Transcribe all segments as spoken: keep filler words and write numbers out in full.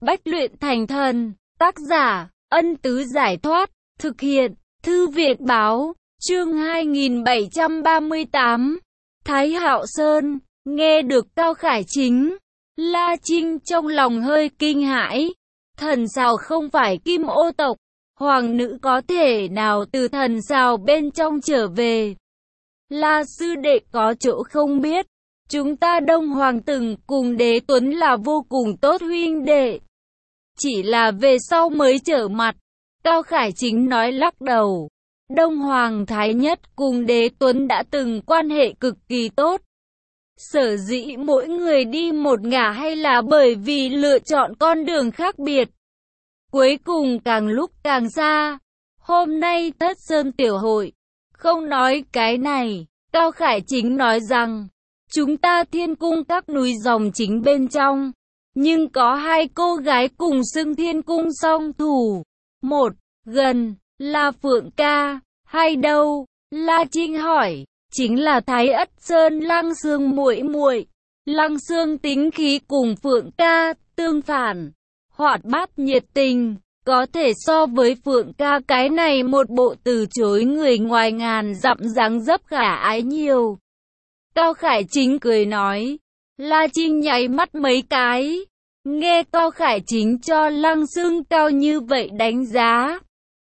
Bách luyện thành thần. Tác giả, Ân Tứ Giải Thoát. Thực hiện, Thư Việt Báo. Chương hai nghìn bảy trăm ba mươi tám. Thái Hạo Sơn. Nghe được Cao Khải Chính, La Trinh trong lòng hơi kinh hãi. Thần sao không phải Kim Ô tộc, hoàng nữ có thể nào từ thần sao bên trong trở về? La sư đệ có chỗ không biết, chúng ta Đông Hoàng từng cùng Đế Tuấn là vô cùng tốt huynh đệ, chỉ là về sau mới trở mặt. Cao Khải Chính nói lắc đầu. Đông Hoàng Thái Nhất cùng Đế Tuấn đã từng quan hệ cực kỳ tốt. Sở dĩ mỗi người đi một ngả hay là bởi vì lựa chọn con đường khác biệt, cuối cùng càng lúc càng xa. Hôm nay Thất Sơn Tiểu Hội không nói cái này. Cao Khải Chính nói rằng, chúng ta Thiên Cung các núi dòng chính bên trong, nhưng có hai cô gái cùng xưng Thiên Cung song thủ. Một, gần, là Phượng Ca, hai đâu? La Trinh hỏi. Chính là Thái Ất Sơn Lăng Xương muội muội. Lăng Xương tính khí cùng Phượng Ca tương phản, hoạt bát nhiệt tình, có thể so với Phượng Ca cái này một bộ từ chối người ngoài ngàn dặm dáng dấp khả ái nhiều. Cao Khải Chính cười nói. La Trinh nháy mắt mấy cái, nghe Cao Khải Chính cho Lăng Xương cao như vậy đánh giá,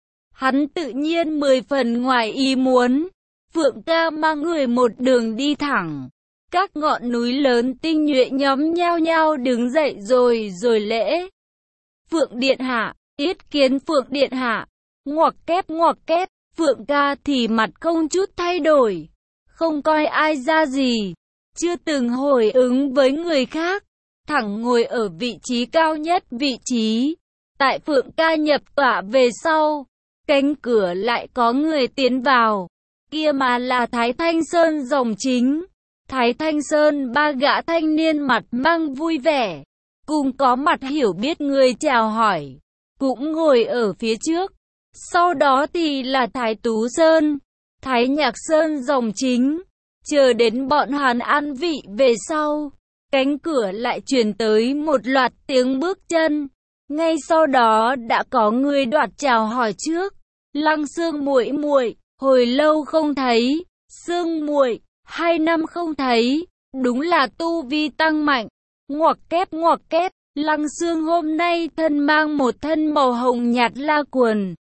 hắn tự nhiên mười phần ngoài ý muốn. Phượng Ca mang người một đường đi thẳng, các ngọn núi lớn tinh nhuệ nhóm nhao nhao đứng dậy rồi rồi lễ. Phượng Điện Hạ, yết kiến Phượng Điện Hạ. Ngoặc kép ngoặc kép. Phượng Ca thì mặt không chút thay đổi, không coi ai ra gì, chưa từng hồi ứng với người khác, thẳng ngồi ở vị trí cao nhất vị trí. Tại Phượng Ca nhập tọa về sau, cánh cửa lại có người tiến vào, kia mà là Thái Thanh Sơn dòng chính. Thái Thanh Sơn ba gã thanh niên mặt mang vui vẻ, cùng có mặt hiểu biết người chào hỏi, cũng ngồi ở phía trước. Sau đó thì là Thái Tú Sơn, Thái Nhạc Sơn dòng chính. Chờ đến bọn hắn an vị về sau, cánh cửa lại truyền tới một loạt tiếng bước chân. Ngay sau đó đã có người đoạt chào hỏi trước. Lăng Xương muội muội, hồi lâu không thấy. Xương muội, hai năm không thấy, đúng là tu vi tăng mạnh. Ngoặc kép ngoặc kép. Lăng Xương hôm nay thân mang một thân màu hồng nhạt la quần,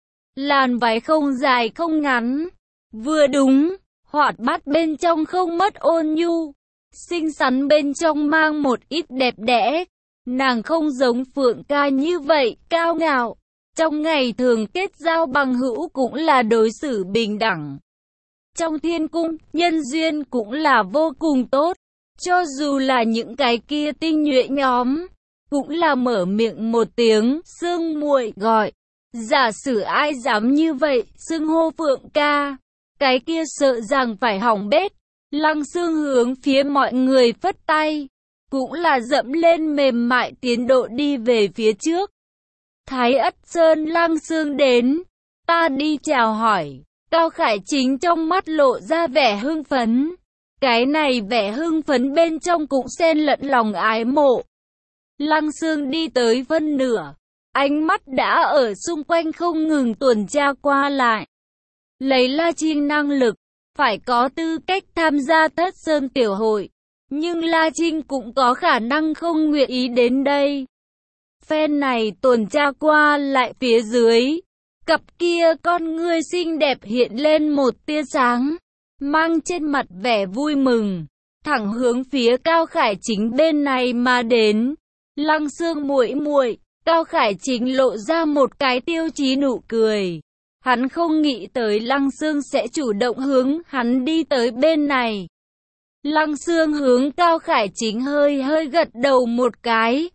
làn váy không dài không ngắn, vừa đúng, hoạt bát bên trong không mất ôn nhu, xinh xắn bên trong mang một ít đẹp đẽ. Nàng không giống Phượng Ca như vậy cao ngạo, trong ngày thường kết giao bằng hữu cũng là đối xử bình đẳng. Trong Thiên Cung, nhân duyên cũng là vô cùng tốt, cho dù là những cái kia tinh nhuệ nhóm, cũng là mở miệng một tiếng xương muội gọi. Giả sử ai dám như vậy xưng hô Phượng Ca, cái kia sợ rằng phải hỏng bét. Lăng Xương hướng phía mọi người phất tay, cũng là dẫm lên mềm mại tiến độ đi về phía trước. Thái Ất Sơn Lăng Xương đến, ta đi chào hỏi. Cao Khải Chính trong mắt lộ ra vẻ hưng phấn, cái này vẻ hưng phấn bên trong cũng xen lẫn lòng ái mộ. Lăng Xương đi tới phân nửa, ánh mắt đã ở xung quanh không ngừng tuần tra qua lại. Lấy La Trinh năng lực, phải có tư cách tham gia Thất Sơn Tiểu Hội, nhưng La Trinh cũng có khả năng không nguyện ý đến đây. Phen này tuần tra qua lại phía dưới, cặp kia con ngươi xinh đẹp hiện lên một tia sáng, mang trên mặt vẻ vui mừng, thẳng hướng phía Cao Khải Chính bên này mà đến. Lăng Xương muội muội. Cao Khải Chính lộ ra một cái tiêu chí nụ cười. Hắn không nghĩ tới Lăng Xương sẽ chủ động hướng hắn đi tới bên này. Lăng Xương hướng Cao Khải Chính hơi hơi gật đầu một cái,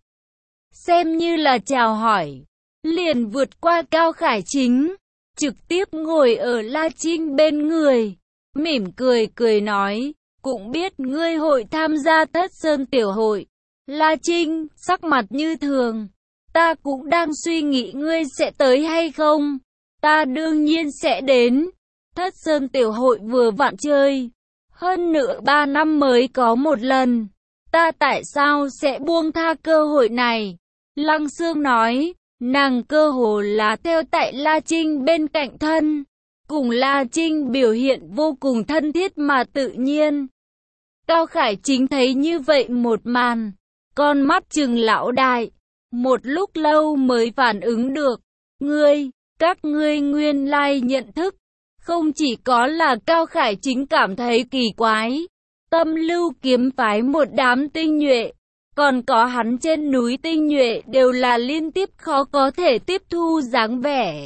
xem như là chào hỏi, liền vượt qua Cao Khải Chính, trực tiếp ngồi ở La Trinh bên người, mỉm cười cười nói, cũng biết ngươi hội tham gia Thất Sơn Tiểu Hội. La Trinh sắc mặt như thường, ta cũng đang suy nghĩ ngươi sẽ tới hay không. Ta đương nhiên sẽ đến. Thất Sơn Tiểu Hội vừa vặn chơi, hơn nữa ba năm mới có một lần, ta tại sao sẽ buông tha cơ hội này? Lăng Xương nói, nàng cơ hồ là theo tại La Trinh bên cạnh thân, cùng La Trinh biểu hiện vô cùng thân thiết mà tự nhiên. Cao Khải Chính thấy như vậy một màn, con mắt trừng lão đại, một lúc lâu mới phản ứng được. Ngươi, các ngươi nguyên lai nhận thức, không chỉ có là Cao Khải Chính cảm thấy kỳ quái, Tâm Lưu kiếm phái một đám tinh nhuệ, còn có hắn trên núi tinh nhuệ đều là liên tiếp khó có thể tiếp thu dáng vẻ.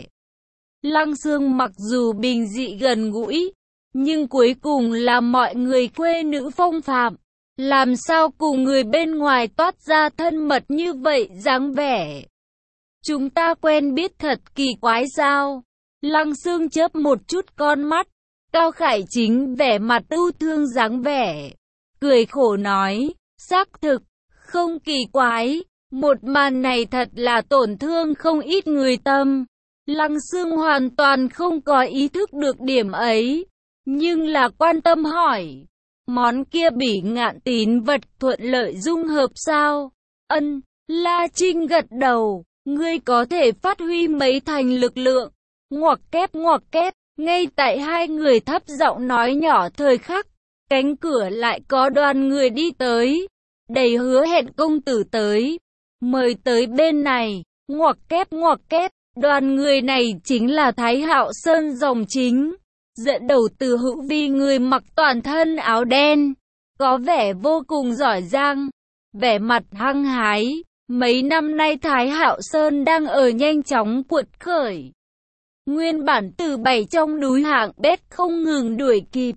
Lăng Xương mặc dù bình dị gần gũi, nhưng cuối cùng là mọi người khuê nữ phong phạm, làm sao cùng người bên ngoài toát ra thân mật như vậy dáng vẻ. Chúng ta quen biết thật kỳ quái sao? Lăng Xương chớp một chút con mắt, Cao Khải Chính vẻ mặt ưu thương dáng vẻ, cười khổ nói, xác thực, không kỳ quái, một màn này thật là tổn thương không ít người tâm. Lăng Xương hoàn toàn không có ý thức được điểm ấy, nhưng là quan tâm hỏi, món kia Bỉ Ngạn tín vật thuận lợi dung hợp sao? Ân, La Trinh gật đầu, ngươi có thể phát huy mấy thành lực lượng, ngoặc kép ngoặc kép, ngay tại hai người thấp giọng nói nhỏ thời khắc, cánh cửa lại có đoàn người đi tới, đầy Hứa Hẹn công tử tới, mời tới bên này, ngoặc kép ngoặc kép, đoàn người này chính là Thái Hạo Sơn dòng chính, dẫn đầu Từ Hữu Vi, người mặc toàn thân áo đen, có vẻ vô cùng giỏi giang, vẻ mặt hăng hái. Mấy năm nay Thái Hạo Sơn đang ở nhanh chóng cuột khởi. Nguyên bản từ bảy trong núi hạng bét không ngừng đuổi kịp.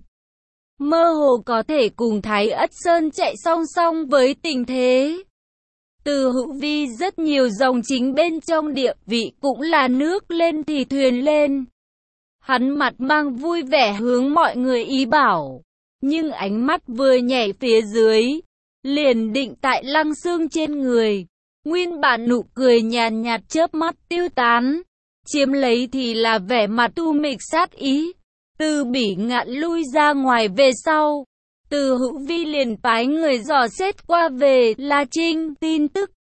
Mơ hồ có thể cùng Thái Ất Sơn chạy song song với tình thế. Từ Hữu Vi rất nhiều dòng chính bên trong địa vị cũng là nước lên thì thuyền lên. Hắn mặt mang vui vẻ hướng mọi người ý bảo. Nhưng ánh mắt vừa nhảy phía dưới, liền định tại Lăng Xương trên người. Nguyên bản nụ cười nhàn nhạt chớp mắt tiêu tán, chiếm lấy thì là vẻ mặt tu mịch sát ý. Từ Bỉ Ngạn lui ra ngoài về sau, Từ Hữu Vi liền phái người dò xét qua về La Trinh tin tức.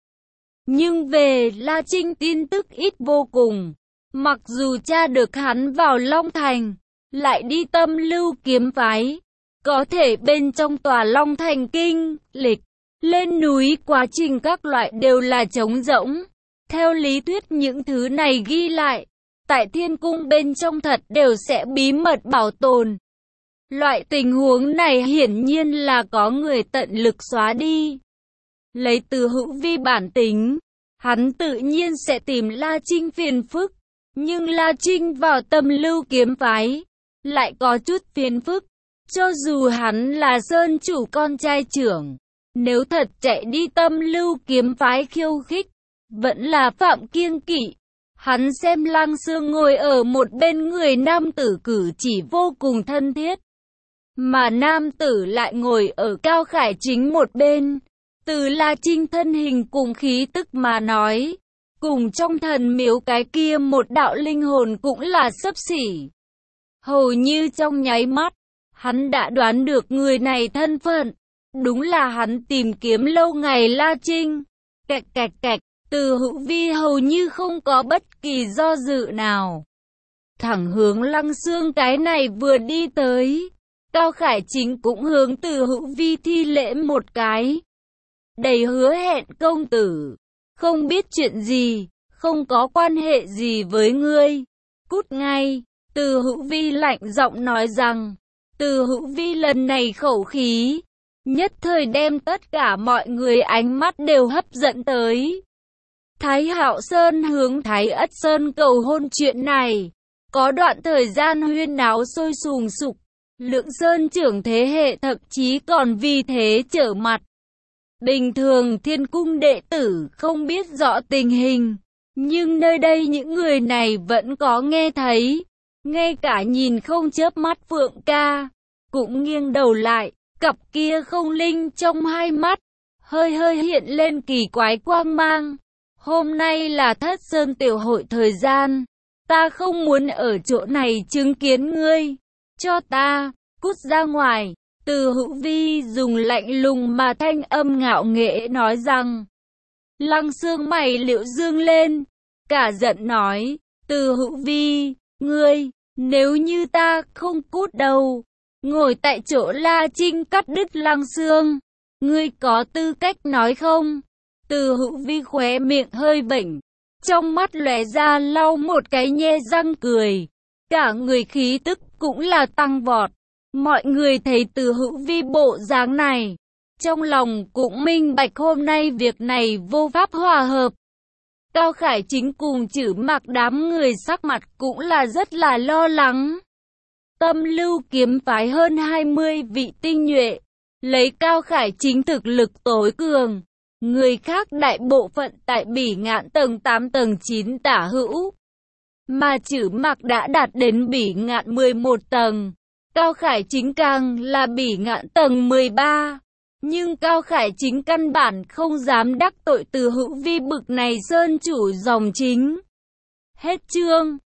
Nhưng về La Trinh tin tức ít vô cùng. Mặc dù tra được hắn vào Long Thành, lại đi Tâm Lưu kiếm phái, có thể bên trong tòa Long Thành kinh lịch, lên núi quá trình các loại đều là trống rỗng. Theo lý thuyết những thứ này ghi lại, tại thiên cung bên trong thật đều sẽ bí mật bảo tồn. Loại tình huống này hiển nhiên là có người tận lực xóa đi. Lấy Từ Hữu Vi bản tính, hắn tự nhiên sẽ tìm La Trinh phiền phức. Nhưng La Trinh vào Tâm Lưu kiếm phái, lại có chút phiền phức. Cho dù hắn là Sơn chủ con trai trưởng, nếu thật chạy đi Tâm Lưu kiếm phái khiêu khích, vẫn là phạm kiêng kỵ. Hắn xem Lăng Xương ngồi ở một bên người nam tử cử chỉ vô cùng thân thiết, mà nam tử lại ngồi ở Cao Khải Chính một bên. Từ La Trinh thân hình cùng khí tức mà nói, cùng trong thần miếu cái kia một đạo linh hồn cũng là xấp xỉ. Hầu như trong nháy mắt, hắn đã đoán được người này thân phận. Đúng là hắn tìm kiếm lâu ngày La Trinh. Cạch cạch cạch, Từ Hữu Vi hầu như không có bất kỳ do dự nào, thẳng hướng Lăng Xương cái này vừa đi tới. Cao Khải Chính cũng hướng Từ Hữu Vi thi lễ một cái. Đầy Hứa Hẹn công tử, không biết chuyện gì, không có quan hệ gì với ngươi. Cút ngay. Từ Hữu Vi lạnh giọng nói rằng. Từ Hữu Vi lần này khẩu khí, nhất thời đem tất cả mọi người ánh mắt đều hấp dẫn tới. Thái Hạo Sơn hướng Thái Ất Sơn cầu hôn chuyện này, có đoạn thời gian huyên náo sôi sùng sục. Lượng Sơn trưởng thế hệ thậm chí còn vì thế trở mặt. Bình thường thiên cung đệ tử không biết rõ tình hình, nhưng nơi đây những người này vẫn có nghe thấy. Ngay cả nhìn không chớp mắt Phượng ca, cũng nghiêng đầu lại, cặp kia không linh trong hai mắt, hơi hơi hiện lên kỳ quái quang mang. Hôm nay là Thất Sơn tiểu hội thời gian, ta không muốn ở chỗ này chứng kiến ngươi, cho ta, cút ra ngoài. Từ Hữu Vi dùng lạnh lùng mà thanh âm ngạo nghễ nói rằng. Lăng Xương mày liễu dương lên, cả giận nói, Từ Hữu Vi, ngươi, nếu như ta không cút đầu, ngồi tại chỗ. La Trinh cắt đứt Lăng Xương, ngươi có tư cách nói không? Từ Hữu Vi khóe miệng hơi vểnh, trong mắt lóe ra lau một cái nhe răng cười, cả người khí tức cũng là tăng vọt. Mọi người thấy Từ Hữu Vi bộ dáng này, trong lòng cũng minh bạch hôm nay việc này vô pháp hòa hợp. Cao Khải Chính cùng Chử Mặc đám người sắc mặt cũng là rất là lo lắng. Tâm Lưu kiếm phái hơn hai mươi vị tinh nhuệ, lấy Cao Khải Chính thực lực tối cường, người khác đại bộ phận tại Bỉ Ngạn tầng tám tầng chín tả hữu, mà Chử Mặc đã đạt đến Bỉ Ngạn mười một tầng, Cao Khải Chính càng là Bỉ Ngạn tầng mười ba. Nhưng Cao Khải Chính căn bản không dám đắc tội Từ Hữu Vi bực này sơn chủ dòng chính. Hết chương.